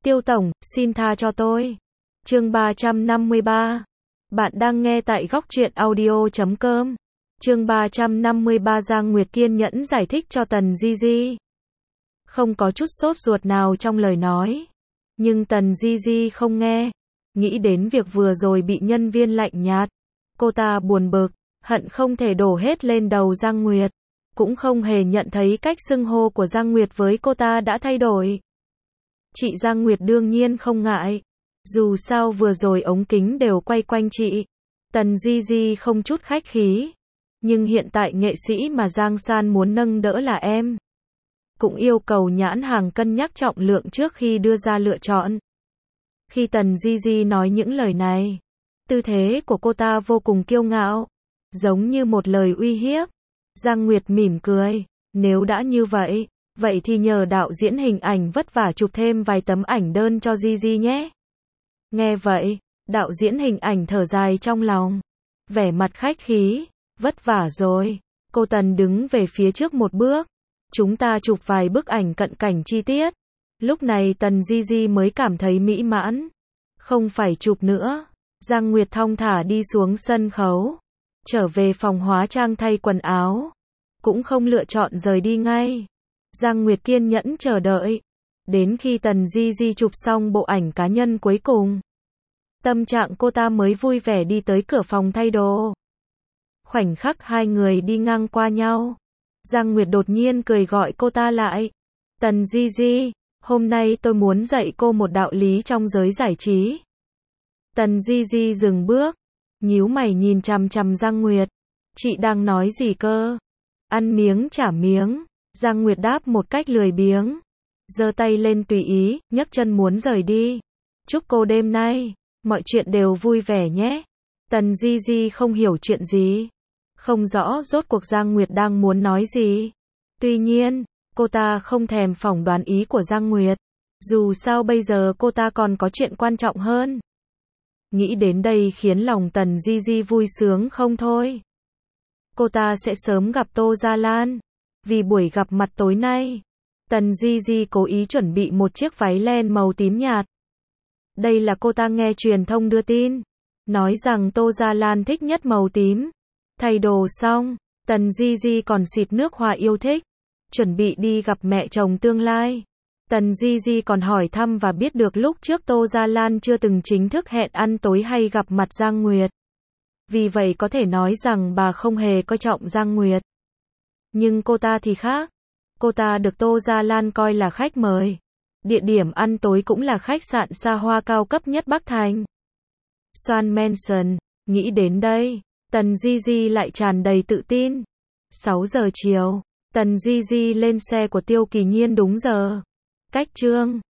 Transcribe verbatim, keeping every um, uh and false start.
Tiêu tổng, xin tha cho tôi. Chương ba trăm năm mươi ba. Bạn đang nghe tại góc truyện audio chấm com. Chương ba trăm năm mươi ba. Giang Nguyệt kiên nhẫn giải thích cho Tần Di Di. Không có chút sốt ruột nào trong lời nói. Nhưng Tần Di Di không nghe. Nghĩ đến việc vừa rồi bị nhân viên lạnh nhạt. Cô ta buồn bực, hận không thể đổ hết lên đầu Giang Nguyệt. Cũng không hề nhận thấy cách xưng hô của Giang Nguyệt với cô ta đã thay đổi. Chị Giang Nguyệt đương nhiên không ngại. Dù sao vừa rồi ống kính đều quay quanh chị. Tần Di Di không chút khách khí. Nhưng hiện tại nghệ sĩ mà Giang San muốn nâng đỡ là em. Cũng yêu cầu nhãn hàng cân nhắc trọng lượng trước khi đưa ra lựa chọn. Khi Tần Di Di nói những lời này, tư thế của cô ta vô cùng kiêu ngạo, giống như một lời uy hiếp. Giang Nguyệt mỉm cười, nếu đã như vậy, vậy thì nhờ đạo diễn hình ảnh vất vả chụp thêm vài tấm ảnh đơn cho Di Di nhé. Nghe vậy, đạo diễn hình ảnh thở dài trong lòng, vẻ mặt khách khí, vất vả rồi. Cô Tần đứng về phía trước một bước, chúng ta chụp vài bức ảnh cận cảnh chi tiết. Lúc này Tần Di Di mới cảm thấy mỹ mãn. Không phải chụp nữa. Giang Nguyệt thong thả đi xuống sân khấu, trở về phòng hóa trang thay quần áo. Cũng không lựa chọn rời đi ngay. Giang Nguyệt kiên nhẫn chờ đợi. Đến khi Tần Di Di chụp xong bộ ảnh cá nhân cuối cùng, tâm trạng cô ta mới vui vẻ đi tới cửa phòng thay đồ. Khoảnh khắc hai người đi ngang qua nhau, Giang Nguyệt đột nhiên cười gọi cô ta lại. Tần Di Di, hôm nay tôi muốn dạy cô một đạo lý trong giới giải trí. Tần Di Di dừng bước, nhíu mày nhìn chằm chằm Giang Nguyệt. Chị đang nói gì cơ? Ăn miếng trả miếng. Giang Nguyệt đáp một cách lười biếng, giơ tay lên tùy ý, nhấc chân muốn rời đi. Chúc cô đêm nay, mọi chuyện đều vui vẻ nhé. Tần Di Di không hiểu chuyện gì, không rõ rốt cuộc Giang Nguyệt đang muốn nói gì. Tuy nhiên, cô ta không thèm phỏng đoán ý của Giang Nguyệt. Dù sao bây giờ cô ta còn có chuyện quan trọng hơn. Nghĩ đến đây khiến lòng Tần Di Di vui sướng không thôi. Cô ta sẽ sớm gặp Tô Gia Lan. Vì buổi gặp mặt tối nay, Tần Di Di cố ý chuẩn bị một chiếc váy len màu tím nhạt. Đây là cô ta nghe truyền thông đưa tin, nói rằng Tô Gia Lan thích nhất màu tím. Thay đồ xong, Tần Di Di còn xịt nước hoa yêu thích, chuẩn bị đi gặp mẹ chồng tương lai. Tần Di Di còn hỏi thăm và biết được lúc trước Tô Gia Lan chưa từng chính thức hẹn ăn tối hay gặp mặt Giang Nguyệt. Vì vậy có thể nói rằng bà không hề coi trọng Giang Nguyệt. Nhưng cô ta thì khác. Cô ta được Tô Gia Lan coi là khách mời. Địa điểm ăn tối cũng là khách sạn xa hoa cao cấp nhất Bắc Thành, Swan Mansion. Nghĩ đến đây, Tần Di Di lại tràn đầy tự tin. sáu giờ chiều, Tần Di Di lên xe của Tiêu Kỳ Nhiên đúng giờ. Cách chương